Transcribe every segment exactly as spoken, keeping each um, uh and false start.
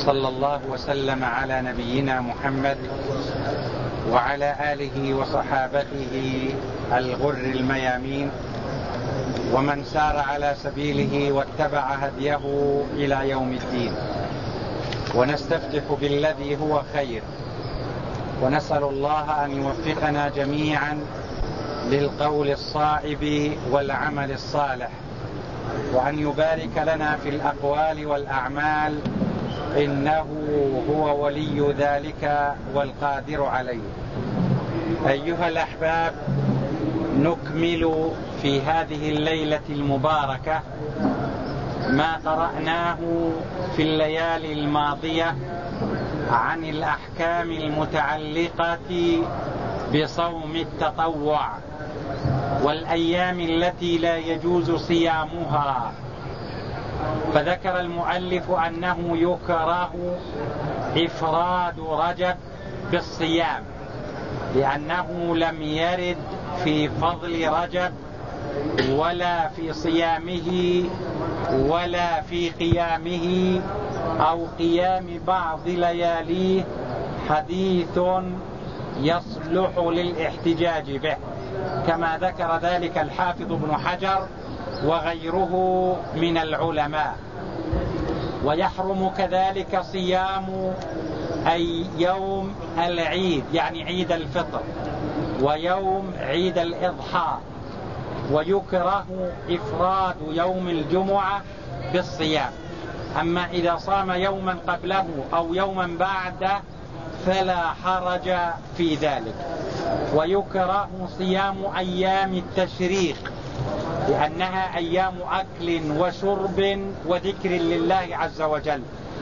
وصلى الله وسلم على نبينا محمد وعلى آله وصحابته الغر الميامين ومن سار على سبيله واتبع هديه إلى يوم الدين. ونستفتح بالذي هو خير، ونسأل الله أن يوفقنا جميعا للقول الصائب والعمل الصالح، وأن يبارك لنا في الأقوال والأعمال، إنه هو ولي ذلك والقادر عليه. أيها الأحباب، نكمل في هذه الليلة المباركة ما قرأناه في الليالي الماضية عن الأحكام المتعلقة بصوم التطوع والأيام التي لا يجوز صيامها. فذكر المؤلف أنه يكره إفراد رجب بالصيام، لأنه لم يرد في فضل رجب ولا في صيامه ولا في قيامه أو قيام بعض لياليه حديث يصلح للاحتجاج به، كما ذكر ذلك الحافظ ابن حجر وغيره من العلماء. ويحرم كذلك صيام أي يوم العيد، يعني عيد الفطر ويوم عيد الإضحى، ويكره إفراد يوم الجمعة بالصيام. أما إذا صام يوما قبله أو يوما بعده فلا حرج في ذلك. ويكره صيام أيام التشريق، لأنها أيام أكل وشرب وذكر لله عز وجل،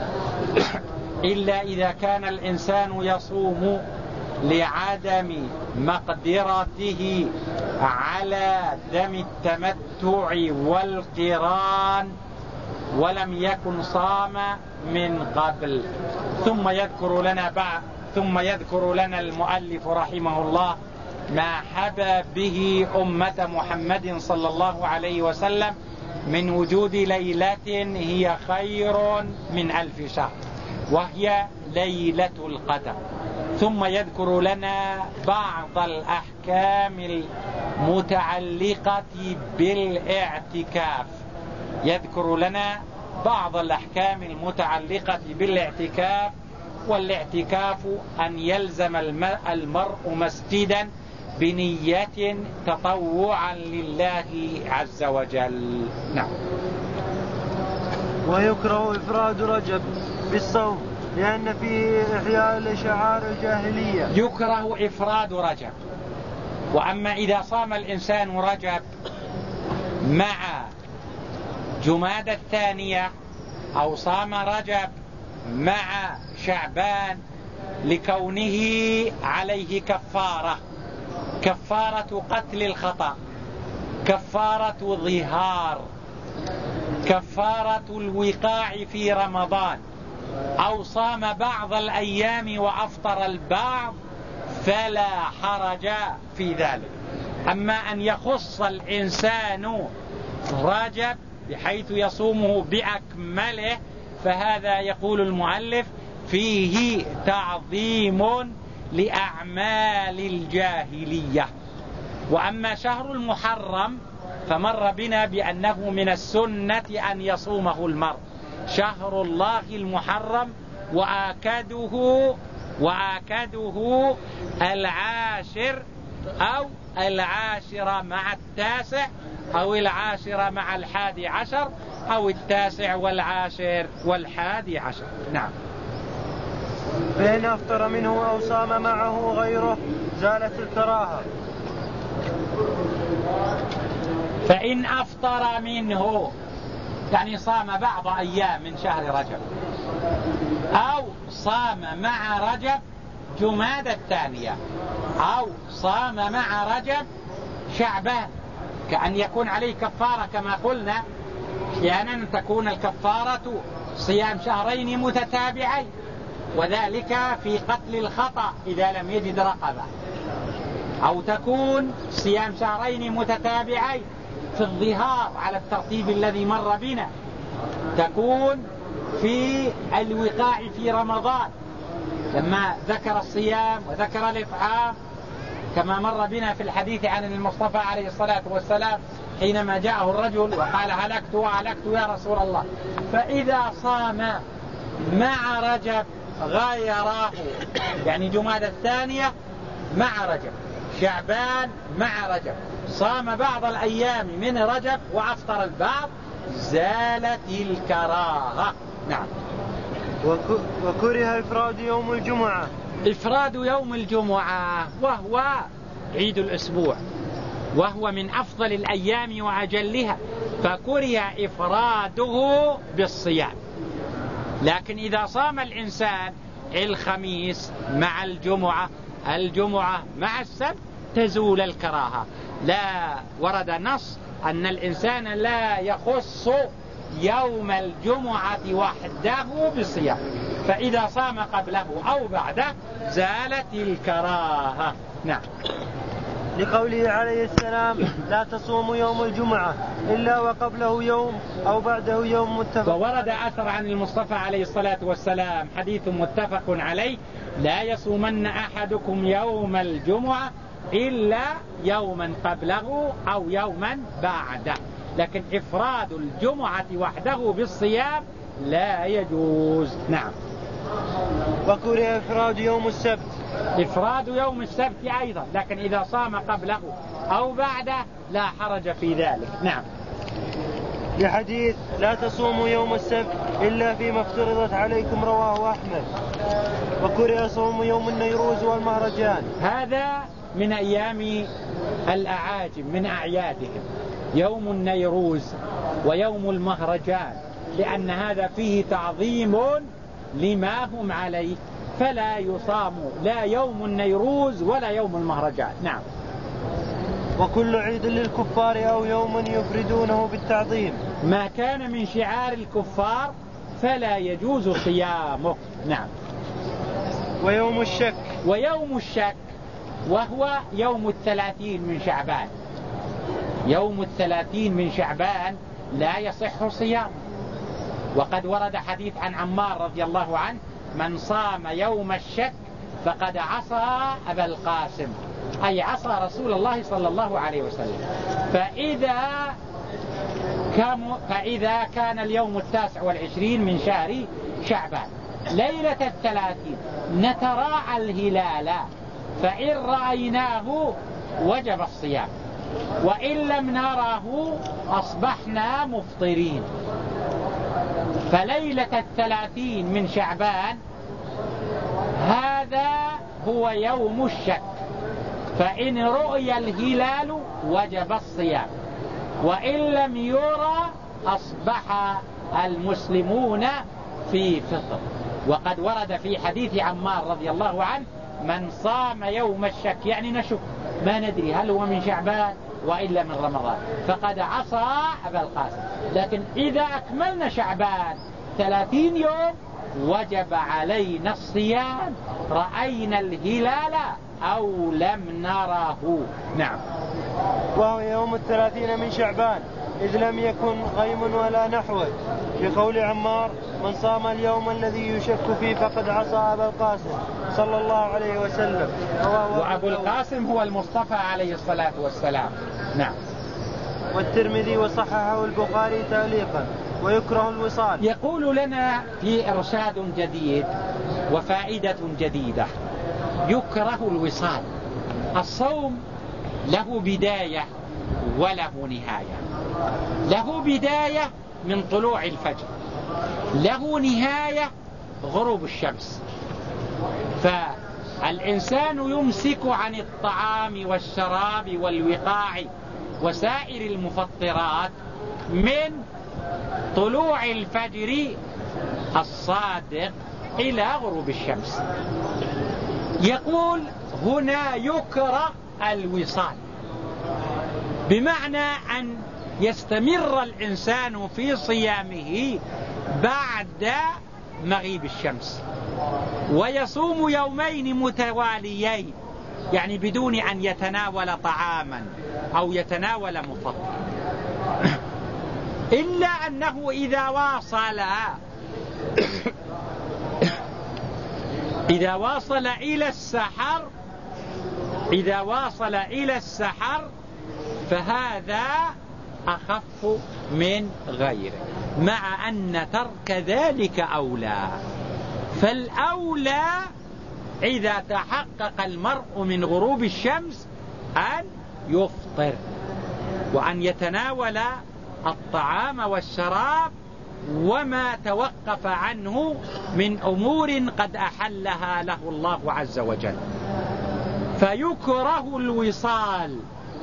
إلا إذا كان الإنسان يصوم لعدم مقدرته على دم التمتع والقران ولم يكن صام من قبل. ثم يذكر لنا بعد ثم يذكر لنا المؤلف رحمه الله ما حبى به أمة محمد صلى الله عليه وسلم من وجود ليلة هي خير من ألف شهر، وهي ليلة القدر. ثم يذكر لنا بعض الأحكام المتعلقة بالاعتكاف يذكر لنا بعض الأحكام المتعلقة بالاعتكاف. والاعتكاف أن يلزم المرء مسجدا بنية تطوعا لله عز وجل. نعم. ويكره إفراد رجب بالصوم لأن فيه إحياء لشعار الجاهلية. يكره إفراد رجب. وأما إذا صام الإنسان رجب مع جمادى الثانية أو صام رجب مع شعبان لكونه عليه كفارة، كفارة قتل الخطأ، كفارة ظهار، كفارة الوقاع في رمضان، أو صام بعض الأيام وأفطر البعض فلا حرج في ذلك. أما أن يخص الإنسان رجب بحيث يصومه بأكمله فهذا يقول المؤلف فيه تعظيم لأعمال الجاهلية. وأما شهر المحرم فمر بنا بأنه من السنة أن يصومه المرء، شهر الله المحرم، وآكده وآكده العاشر أو العاشر مع التاسع أو العاشر مع الحادي عشر أو التاسع والعاشر والحادي عشر. نعم. فإن أفطر منه أو صام معه غيره زالت الكراهة. فإن أفطر منه يعني صام بعض أيام من شهر رجب أو صام مع رجب جمادى الثانية أو صام مع رجب شعبان، كأن يكون عليه كفارة كما قلنا. أحيانا تكون الكفارة صيام شهرين متتابعين، وذلك في قتل الخطأ إذا لم يجد رقبة، أو تكون صيام شهرين متتابعين في الظهار على الترتيب الذي مر بنا، تكون في الوقاع في رمضان لما ذكر الصيام وذكر الإطعام، كما مر بنا في الحديث عن المصطفى عليه الصلاة والسلام حينما جاءه الرجل وقال هلكت وهلكت يا رسول الله. فإذا صام مع رجب غيراه، يعني جمادى الثانية مع رجب، شعبان مع رجب، صام بعض الأيام من رجب وأفطر البعض، زالت الكراهة. نعم. وكره إفراد يوم الجمعة. إفراد يوم الجمعة وهو عيد الأسبوع، وهو من أفضل الأيام وأجلها، فكره إفراده بالصيام. لكن إذا صام الإنسان الخميس مع الجمعة، الجمعة مع السبت، تزول الكراهة. لا ورد نص أن الإنسان لا يخص يوم الجمعة وحده بالصيام، فإذا صام قبله أو بعده زالت الكراهة. نعم. لقوله عليه السلام لا تصوموا يوم الجمعة إلا وقبله يوم أو بعده يوم متفق. وورد أثر عن المصطفى عليه الصلاة والسلام حديث متفق عليه لا يصومن أحدكم يوم الجمعة إلا يوما قبله أو يوما بعده، لكن إفراد الجمعة وحده بالصيام لا يجوز. نعم. وكره إفراد يوم السبت. إفراد يوم السبت أيضا، لكن إذا صام قبله أو بعده لا حرج في ذلك. نعم. لحديث لا تصوموا يوم السبت إلا فيما افترضت عليكم، رواه أحمد. وكره صوم يوم النيروز والمهرجان. هذا من أيام الأعاجم من أعيادهم، يوم النيروز ويوم المهرجان، لأن هذا فيه تعظيم لما هم عليه، فلا يصام لا يوم النيروز ولا يوم المهرجان. نعم. وكل عيد للكفار أو يوم يفردونه بالتعظيم، ما كان من شعار الكفار فلا يجوز صيامه. نعم. ويوم الشك. ويوم الشك وهو يوم الثلاثين من شعبان، يوم الثلاثين من شعبان لا يصح صيامه. وقد ورد حديث عن عمار رضي الله عنه من صام يوم الشك فقد عصى أبا القاسم، أي عصى رسول الله صلى الله عليه وسلم. فإذا كان, فإذا كان اليوم التاسع والعشرين من شهر شعبان ليلة الثلاثين نتراعى الهلال، فإن رأيناه وجب الصيام، وإن لم نراه أصبحنا مفطرين. فليلة الثلاثين من شعبان هذا هو يوم الشك، فإن رؤي الهلال وجب الصيام، وإن لم يرى أصبح المسلمون في فطر. وقد ورد في حديث عمار رضي الله عنه من صام يوم الشك، يعني نشك ما ندري هل هو من شعبان وإلا من رمضان، فقد عصى أبا القاسم. لكن إذا أكملنا شعبان ثلاثين يوم وجب علينا الصيام رأينا الهلال أو لم نره. نعم. وهو يوم الثلاثين من شعبان إذ لم يكن غيم ولا نحوه، بقول عمار من صام اليوم الذي يشك فيه فقد عصى أبا القاسم صلى الله عليه وسلم. وأبو القاسم هو المصطفى عليه الصلاة والسلام. نعم. والترمذي وصححه البخاري تعليقا. ويكره الوصال. يقول لنا في إرشاد جديد وفائدة جديدة، يكره الوصال. الصوم له بداية وله نهاية. له بداية من طلوع الفجر، له نهاية غروب الشمس. فالإنسان يمسك عن الطعام والشراب والوقاع وسائر المفطرات من طلوع الفجر الصادق إلى غروب الشمس. يقول هنا يكره الوصال، بمعنى أن يستمر الإنسان في صيامه بعد مغيب الشمس ويصوم يومين متواليين، يعني بدون أن يتناول طعاما أو يتناول مفطر، إلا أنه إذا واصل إذا واصل إلى السحر إذا واصل إلى السحر فهذا أخف من غيره، مع أن ترك ذلك أولى. فالأولى إذا تحقق المرء من غروب الشمس أن يفطر وأن يتناول الطعام والشراب وما توقف عنه من أمور قد أحلها له الله عز وجل. فيكره الوصال،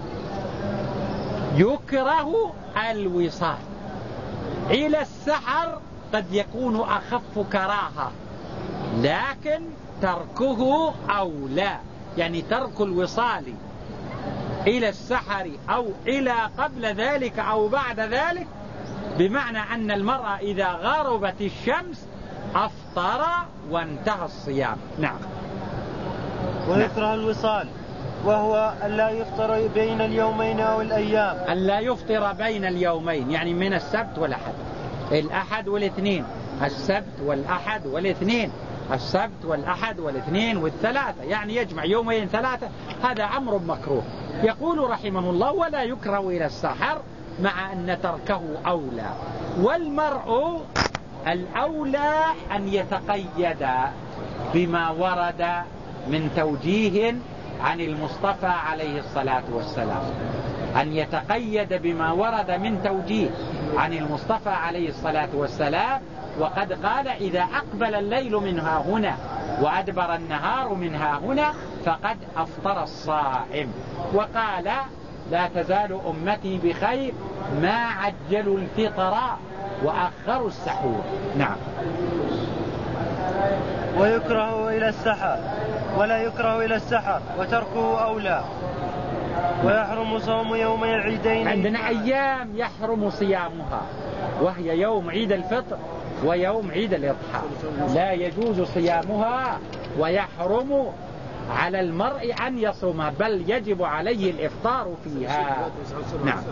يكره الوصال إلى السحر قد يكون أخف كراهة، لكن تركه أولى، يعني ترك الوصال إلى السحر أو إلى قبل ذلك أو بعد ذلك، بمعنى أن المرأة إذا غربت الشمس أفطر وانتهى الصيام. نعم. ويكره نعم. الوصال وهو ألا يفطر بين اليومين أو الأيام، ألا يفطر بين اليومين، يعني من السبت والأحد، الأحد والاثنين، السبت والأحد والاثنين، السبت والأحد والاثنين والثلاثة، يعني يجمع يومين ثلاثة. هذا أمر مكروه. يقول رحمه الله: ولا يكره إلى السحر، مع أن تركه أولى. والمرء الأولى أن يتقيد بما ورد من توجيه عن المصطفى عليه الصلاة والسلام، أن يتقيد بما ورد من توجيه عن المصطفى عليه الصلاة والسلام. وقد قال: إذا أقبل الليل منها هنا وأدبر النهار منها هنا فقد أفطر الصائم. وقال: لا تزال أمتي بخير ما عجلوا الفطر وأخروا السحور. نعم. ويكره إلى السحر ولا يكره إلى السحر وتركه أولى. ويحرم صوم يوم العيدين. عندنا أيام يحرم صيامها، وهي يوم عيد الفطر ويوم عيد الإضحى، لا يجوز صيامها، ويحرم على المرء أن يصومها، بل يجب عليه الإفطار فيها. نعم.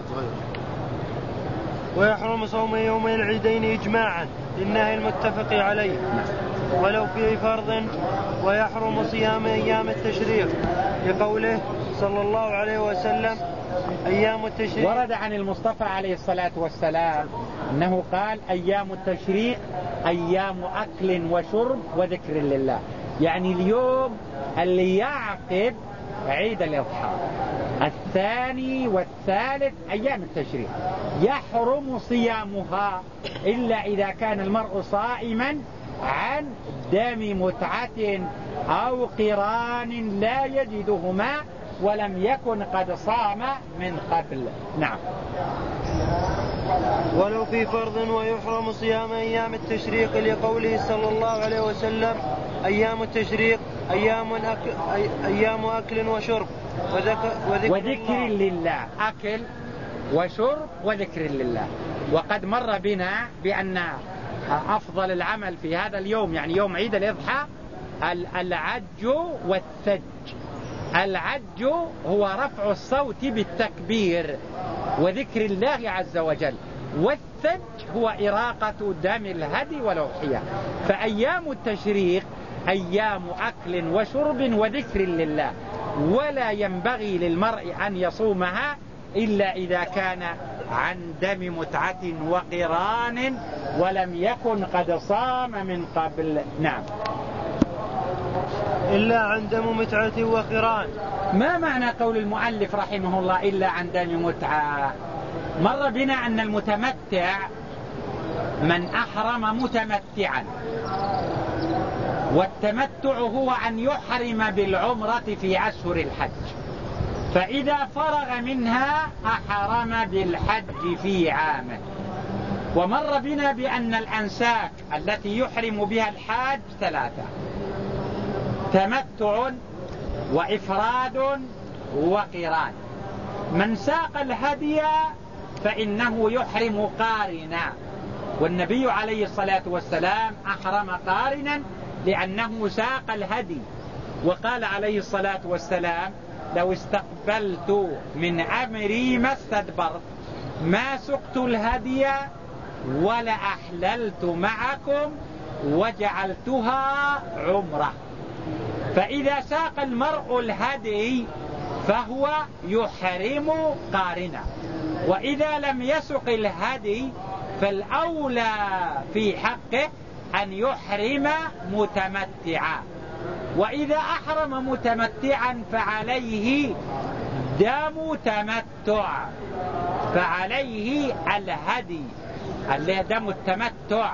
ويحرم صوم يوم العيدين إجماعا للنهي المتفق عليه ولو في فرض. ويحرم صيام أيام التشريق لقوله صلى الله عليه وسلم: أيام التشريق. ورد عن المصطفى عليه الصلاة والسلام أنه قال: أيام التشريق أيام أكل وشرب وذكر لله، يعني اليوم اللي يعقب عيد الأضحى، الثاني والثالث أيام التشريق، يحرم صيامها إلا إذا كان المرء صائما عن دم متعة أو قران لا يجدهما ولم يكن قد صام من قبل. نعم. ولو في فرض. ويحرم صيام أيام التشريق لقوله صلى الله عليه وسلم: أيام التشريق أيام أكل, أيام أكل وشرب وذكر, وذكر, وذكر لله. أكل وشرب وذكر لله. وقد مر بنا بأن أفضل العمل في هذا اليوم، يعني يوم عيد الإضحى، العج والثج. العج هو رفع الصوت بالتكبير وذكر الله عز وجل، والثج هو إراقة دم الهدي والأضحية. فأيام التشريق أيام أكل وشرب وذكر لله، ولا ينبغي للمرء أن يصومها إلا إذا كان عن دم متعة وقران ولم يكن قد صام من قبل. نعم. إلا عن دم متعة وقران. ما معنى قول المؤلف رحمه الله إلا عن دم متعة؟ مر بنا أن المتمتع من أحرم متمتعا، والتمتع هو أن يحرم بالعمرة في أشهر الحج، فإذا فرغ منها أحرم بالحج في عامه. ومر بنا بأن الأنساك التي يحرم بها الحاج ثلاثة: تمتع وإفراد وقران. من ساق الهدي فإنه يحرم قارنا، والنبي عليه الصلاة والسلام أحرم قارنا لأنه ساق الهدي، وقال عليه الصلاة والسلام: لو استقبلت من أمري ما استدبرت ما سقت الهدي ولا أحللت معكم وجعلتها عمرة. فإذا ساق المرء الهدي فهو يحرم قارنا، وإذا لم يسق الهدي فالأولى في حقه أن يحرم متمتعا، وإذا أحرم متمتعا فعليه دم تمتع، فعليه الهدي اللي دم التمتع.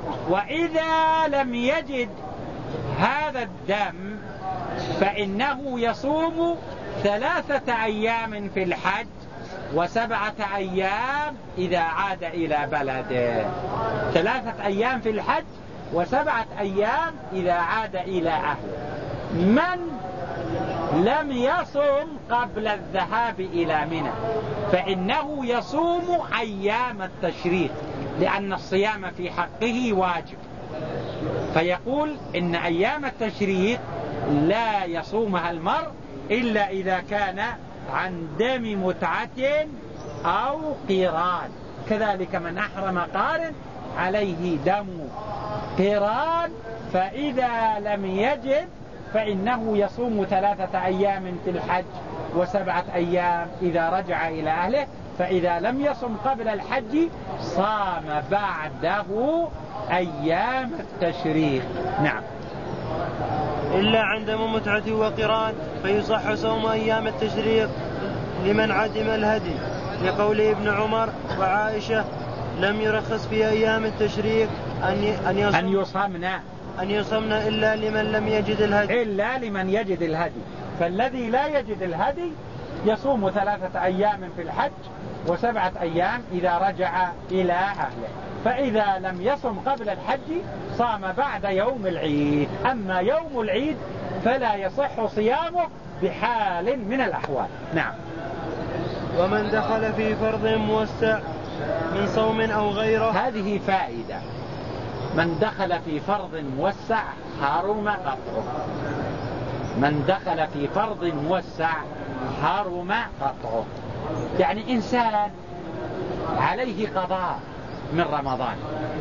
وإذا لم يجد هذا الدم فإنه يصوم ثلاثة أيام في الحج وسبعة أيام إذا عاد إلى بلده. ثلاثة أيام في الحج وسبعة أيام إذا عاد إلى أهله. من لم يصوم قبل الذهاب إلى منى فإنه يصوم أيام التشريق، لأن الصيام في حقه واجب، فيقول إن أيام التشريق لا يصومها المرء إلا إذا كان عن دم متعة أو قيران. كذلك من أحرم قارن عليه دم قيران، فإذا لم يجد فإنه يصوم ثلاثة أيام في الحج وسبعة أيام إذا رجع إلى أهله، فإذا لم يصم قبل الحج صام بعده أيام التشريق. نعم. إلا عند متعة وقران فيصح صوم أيام التشريق لمن عدم الهدي، لقول ابن عمر وعائشة لم يرخص في أيام التشريق أن يصم أن يصمنا أن يصمنا إلا لمن لم يجد الهدي إلا لمن يجد الهدي. فالذي لا يجد الهدي يصوم ثلاثة أيام في الحج وسبعة أيام إذا رجع إلى أهله، فإذا لم يصم قبل الحج صام بعد يوم العيد. أما يوم العيد فلا يصح صيامه بحال من الأحوال. نعم. ومن دخل في فرض موسع من صوم أو غيره. هذه فائدة. من دخل في فرض موسع حرم قطعه. من دخل في فرض موسع حرم قطعه، يعني إنسان عليه قضاء من رمضان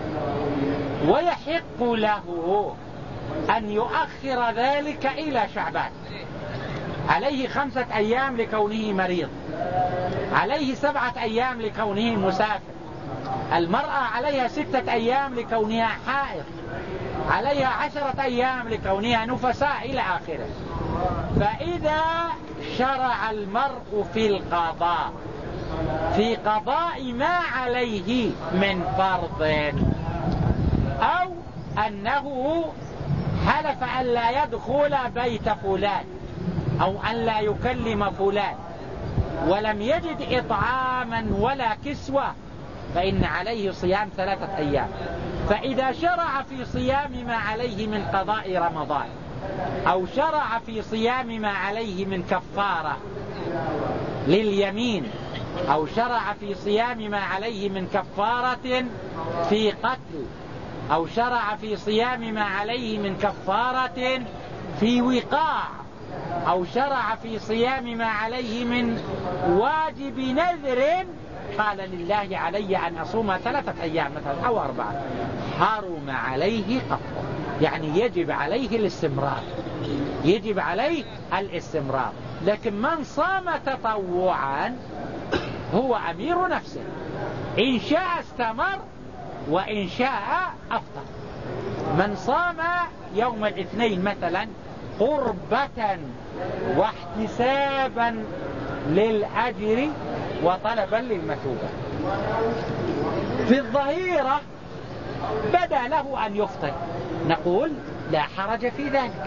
ويحق له أن يؤخر ذلك إلى شعبان، عليه خمسة أيام لكونه مريض، عليه سبعة أيام لكونه مسافر، المرأة عليها ستة أيام لكونها حائض، عليها عشرة أيام لكونها نفساء إلى آخره. فإذا شرع المرء في القضاء في قضاء ما عليه من فرض، أو أنه حلف أن لا يدخل بيت فلان أو أن لا يكلم فلان ولم يجد إطعاما ولا كسوة، فإن عليه صيام ثلاثة أيام. فإذا شرع في صيام ما عليه من قضاء رمضان أو شرع في صيام ما عليه من كفارة لليمين أو شرع في صيام ما عليه من كفارة في قتل أو شرع في صيام ما عليه من كفارة في وقاع أو شرع في صيام ما عليه من واجب نذر، قال لله علي أن أصوم ثلاثة أيام مثلا أو أربعة، حرم عليه قطعه، يعني يجب عليه الاستمرار، يجب عليه الاستمرار. لكن من صام تطوعا هو أمير نفسه، إن شاء استمر وإن شاء أفطر. من صام يوم الاثنين مثلا قربة واحتسابا للأجر وطلبا للمثوبة، في الظهيرة بدا له أن يفطر، نقول لا حرج في ذلك.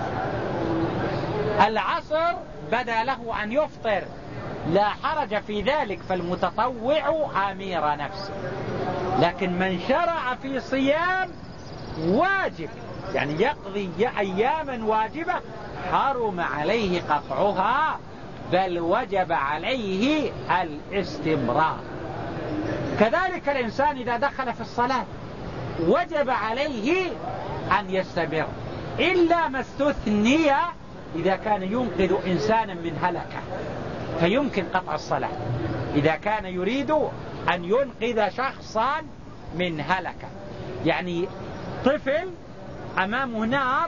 العصر بدا له أن يفطر، لا حرج في ذلك، فالمتطوع أمير نفسه. لكن من شرع في صيام واجب يعني يقضي أياما واجبة حرم عليه قطعها، بل وجب عليه الاستمرار. كذلك الإنسان إذا دخل في الصلاة وجب عليه أن يستمر، إلا ما استثني إذا كان ينقذ إنسانا من هلكة فيمكن قطع الصلاة، إذا كان يريد أن ينقذ شخصا من هلكة، يعني طفل أمامه نار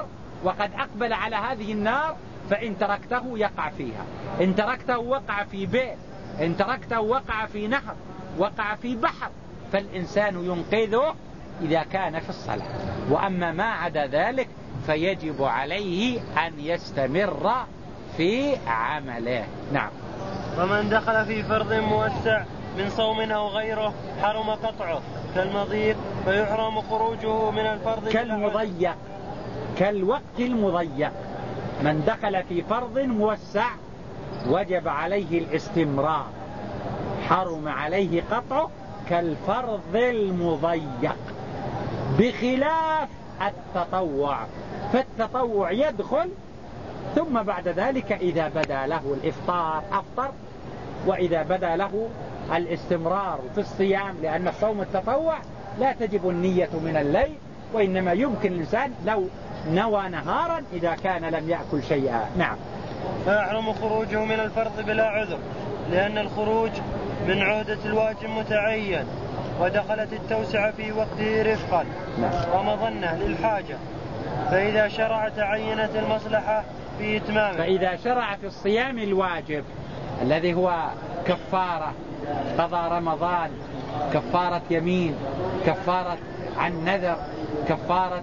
وقد أقبل على هذه النار، فإن تركته يقع فيها، إن تركته وقع في بئر، إن تركته وقع في نهر، وقع في بحر، فالإنسان ينقذه إذا كان في الصلاة. وأما ما عدا ذلك فيجب عليه أن يستمر في عمله. نعم. ومن دخل في فرض موسع من صوم أو غيره حرم قطعه كالمضيق، فيحرم خروجه من الفرض كالمضيق، كالوقت المضيق. من دخل في فرض موسع وجب عليه الاستمرار، حرم عليه قطعه كالفرض المضيق، بخلاف التطوع. فالتطوع يدخل، ثم بعد ذلك إذا بدا له الإفطار أفطر، وإذا بدا له الاستمرار في الصيام، لأن الصوم التطوع لا تجب النية من الليل، وإنما يمكن الإنسان لو نوى نهارا إذا كان لم يأكل شيئا. نعم. فيحرم خروجه من الفرض بلا عذر، لأن الخروج من عهدة الواجب متعين، ودخلت التوسعة في وقته رفقا ومظنة للحاجة، فإذا شرع تعينت المصلحة في إتمامه. فإذا شرع في الصيام الواجب الذي هو كفارة قضاء رمضان، كفارة يمين، كفارة عن نذر، كفارة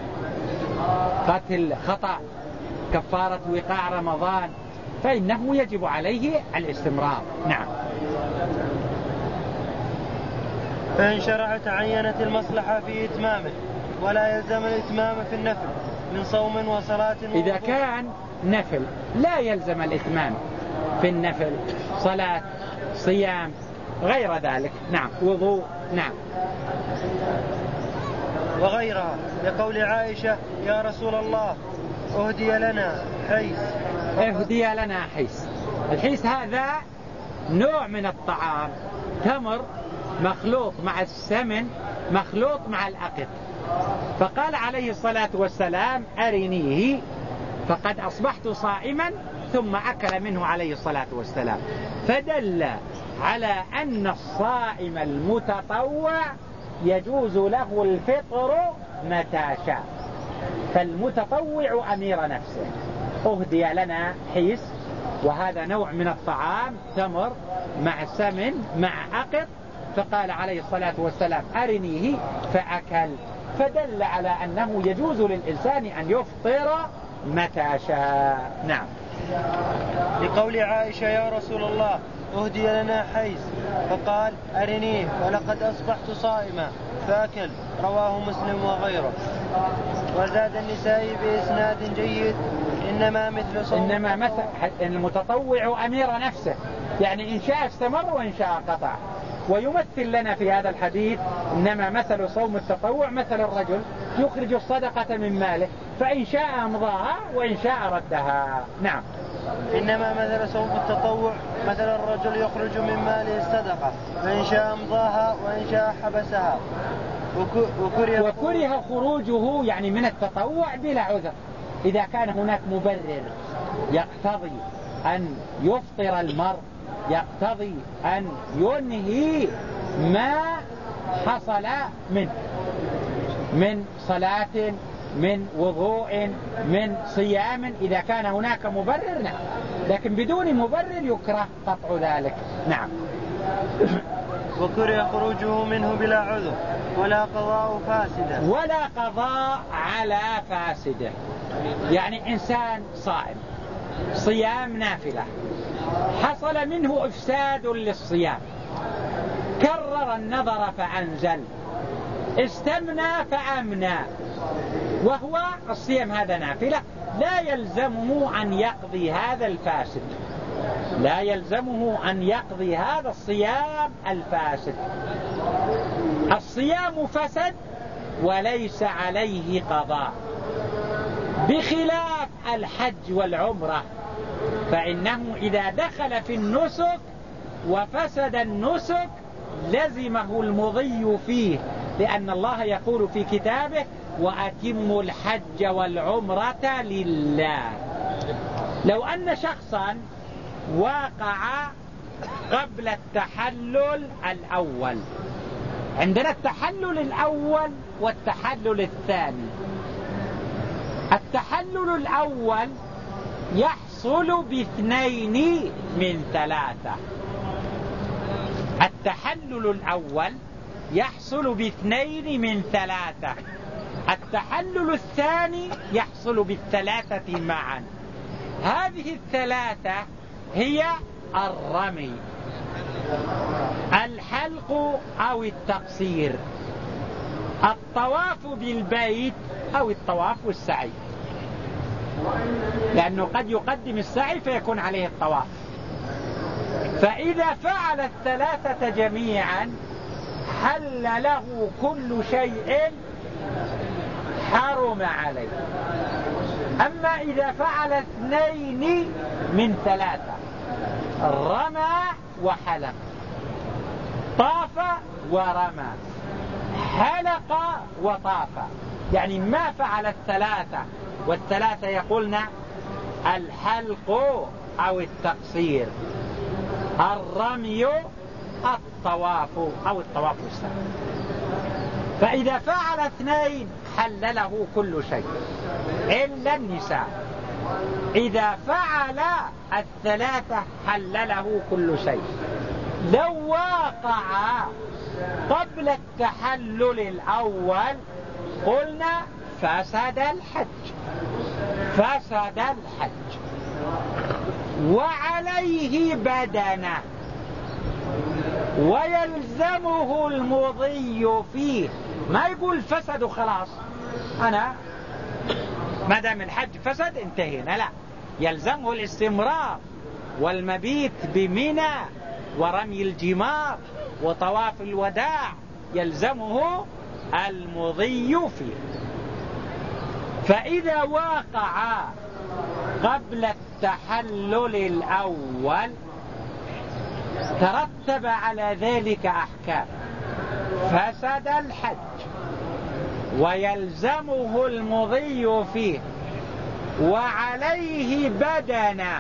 قتل خطأ، كفارة وقاع رمضان، فإنه يجب عليه الاستمرار. نعم. فإن شرع تعينت المصلحة في إتمامه، ولا يلزم الإتمام في النفل من صوم وصلاة ووضوء. إذا كان نفل لا يلزم الإتمام في النفل، صلاة، صيام، غير ذلك. نعم. وضوء. نعم. وغيرها، لقول عائشة: يا رسول الله أهدي لنا حيث. أهدي لنا حيث. الحيث هذا نوع من الطعام، تمر مخلوط مع السمن مخلوط مع الأقط، فقال عليه الصلاة والسلام: أرنيه، فقد أصبحت صائما، ثم أكل منه عليه الصلاة والسلام، فدل على أن الصائم المتطوع يجوز له الفطر متى شاء، فالمتطوع أمير نفسه. أهدي لنا حيث، وهذا نوع من الطعام، تمر مع سمن مع أقط، فقال عليه الصلاة والسلام: أرنيه، فأكل، فدل على أنه يجوز للإنسان أن يفطر متى شاء. نعم. لقول عائشة: يا رسول الله أهدي لنا حيث، فقال: أرنيه، ولقد أصبحت صائما، فأكل. رواه مسلم وغيره. وزاد النسائي بإسناد جيد: إنما مثل صوم إنما مثل المتطوع أمير نفسه، يعني إن شاء استمر وإن شاء قطع. ويمثل لنا في هذا الحديث: إنما مثل صوم التطوع مثل الرجل يخرج الصدقة من ماله، فإن شاء أمضاها وإن شاء ردها. نعم. إنما مثل صوم التطوع مثل الرجل يخرج من ماله الصدقة، فإن شاء أمضاها وإن شاء حبسها. وكره, وكره خروجه يعني من التطوع بلا عذر، إذا كان هناك مبرر يقتضي أن يفطر المرء، يقتضي أن ينهي ما حصل منه من صلاة، من وضوء، من صيام، إذا كان هناك مبرر نعم، لكن بدون مبرر يكره قطع ذلك. نعم. وكره خروجه منه بلا عذر ولا قضاء فاسده، ولا قضاء على فاسده. يعني إنسان صائم صيام نافلة، حصل منه إفساد للصيام، كرر النظر فأنزل، استمنى فأمنى، وهو الصيام هذا نافلة، لا يلزمه أن يقضي هذا الفاسد، لا يلزمه أن يقضي هذا الصيام الفاسد. الصيام فسد وليس عليه قضاء، بخلاف الحج والعمرة، فإنه إذا دخل في النسك وفسد النسك لزمه المضي فيه، لأن الله يقول في كتابه: وأتموا الحج والعمرة لله. لو أن شخصا وقع قبل التحلل الأول، عندنا التحلل الأول والتحلل الثاني، التحلل الأول يحصل باثنين من ثلاثة. التحلل الأول يحصل باثنين من ثلاثة. التحلل الثاني يحصل بالثلاثة معا. هذه الثلاثة هي الرمي، الحلق أو التقصير، الطواف بالبيت أو الطواف والسعي، لأنه قد يقدم السعي فيكون عليه الطواف. فإذا فعل الثلاثة جميعا حل له كل شيء حرم عليه. أما إذا فعل اثنين من ثلاثة، رمى وحلق، طاف ورمى، حلق وطاف، يعني ما فعل الثلاثة، والثلاثة يقولنا الحلق أو التقصير، الرمي، الطواف أو الطواف السعي. فإذا فعل اثنين حل له كل شيء إلا النساء. إذا فعل الثلاثة حل له كل شيء. لو واقع قبل التحلل الأول قلنا فسد الحج، فسد الحج، وعليه بدنه، ويلزمه المضي فيه. ما يقول فسد خلاص، أنا ما دام الحج فسد انتهينا، لا، يلزمه الاستمرار والمبيت بمنى ورمي الجمار وطواف الوداع، يلزمه المضي فيه. فإذا وقع قبل التحلل الأول ترتب على ذلك أحكام: فسد الحج، ويلزمه المضي فيه، وعليه بدنه،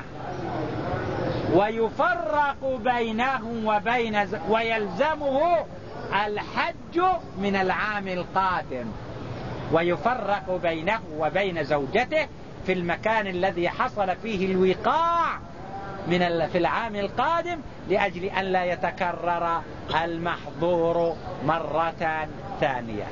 ويفرق بينهم وبين ز... ويلزمه الحج من العام القادم، ويفرق بينه وبين زوجته في المكان الذي حصل فيه الوقاع من ال... في العام القادم، لأجل أن لا يتكرر المحظور مرة ثانية.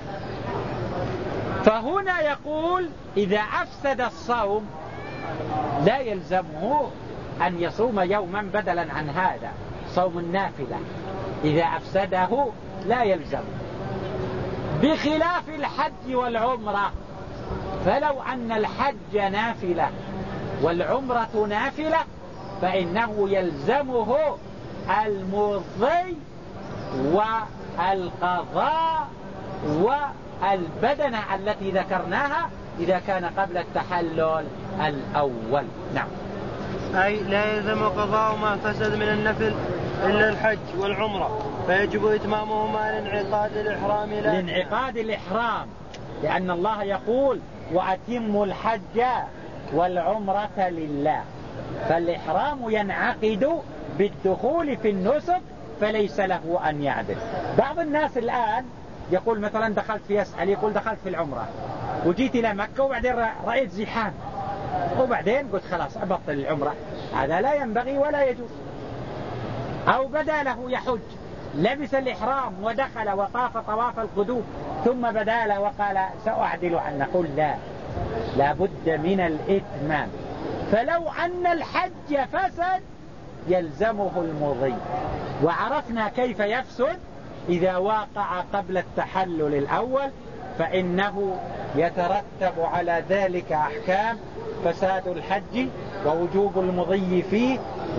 فهنا يقول إذا أفسد الصوم لا يلزمه أن يصوم يوما بدلا عن هذا، صوم النافلة إذا أفسده لا يلزم، بخلاف الحج والعمرة. فلو أن الحج نافلة والعمرة نافلة فإنه يلزمه المضي والقضاء والبدنة التي ذكرناها إذا كان قبل التحلل الأول. نعم. أي لا يلزم قضاء ما فسد من النفل إلا الحج والعمرة، فيجب إتمامهما لانعقاد الإحرام. لانعقاد الإحرام، لأن الله يقول وأتموا الحج والعمرة لله، فالإحرام ينعقد بالدخول في النسك، فليس له أن يعدل. بعض الناس الآن يقول مثلا دخلت في يسأل يقول دخلت في العمرة وجيت إلى مكة وبعدين رأيت زحام وبعدين قلت خلاص أبطل العمرة، هذا لا ينبغي ولا يجوز. أو بدا له يحج، لبس الإحرام ودخل وطاف طواف القدوم ثم بدا له وقال سأعدل عنه، نقول لا، لا بد من الإتمام. فلو أن الحج فسد يلزمه المضي، وعرفنا كيف يفسد إذا واقع قبل التحلل الأول، فإنه يترتب على ذلك أحكام: فساد الحج ووجوب المضي فيه،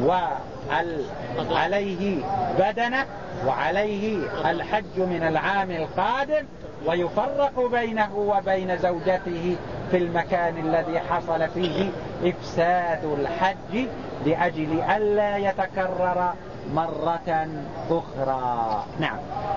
وعليه بدنه، وعليه الحج من العام القادم، ويفرق بينه وبين زوجته في المكان الذي حصل فيه إفساد الحج، لأجل ألا يتكرر مرة أخرى. نعم.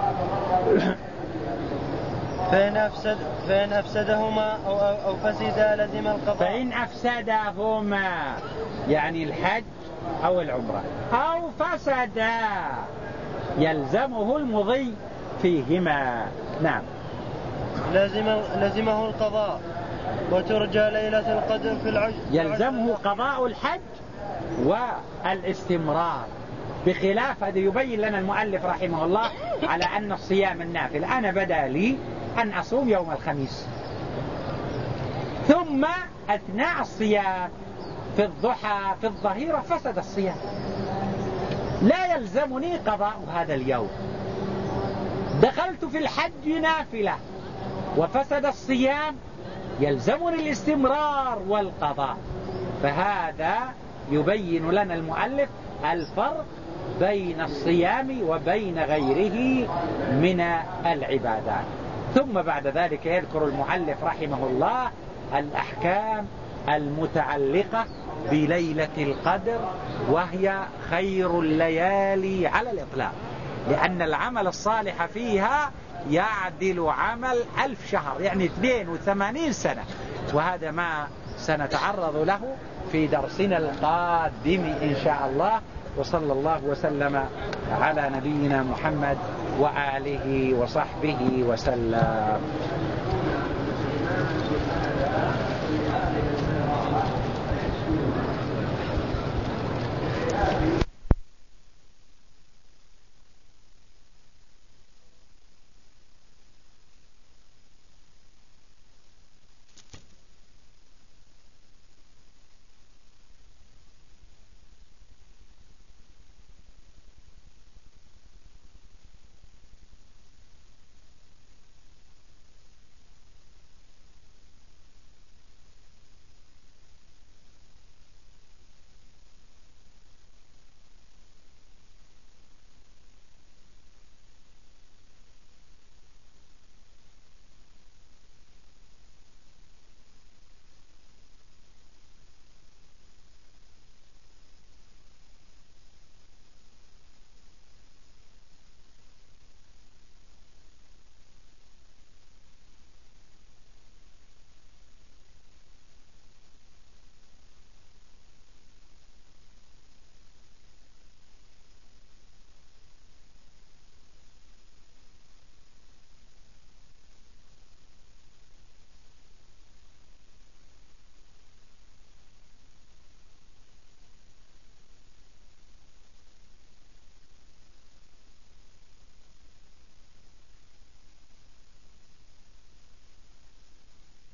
فإن, أفسد فإن أفسدهما أو, أو فسدا لزم القضاء. فإن أفسدهما يعني الحج أو العمرة أو فسدا يلزمه المضي فيهما. نعم. لزم لزمه القضاء وترجى ليلة القدر في العشر. يلزمه قضاء الحج والاستمرار، بخلاف هذا يبين لنا المؤلف رحمه الله على أن الصيام النافل أنا بدا لي أن أصوم يوم الخميس، ثم أثناء الصيام في الضحى في الظهيرة فسد الصيام، لا يلزمني قضاء هذا اليوم. دخلت في الحج نافلة وفسد الصيام، يلزمني الاستمرار والقضاء. فهذا يبين لنا المؤلف الفرق بين الصيام وبين غيره من العبادات. ثم بعد ذلك يذكر المؤلف رحمه الله الأحكام المتعلقة بليلة القدر، وهي خير الليالي على الإطلاق، لأن العمل الصالح فيها يعدل عمل ألف شهر، يعني اثنين وثمانين سنة، وهذا ما سنتعرض له في درسنا القادم إن شاء الله. وصلى الله وسلم على نبينا محمد وآله وصحبه وسلم.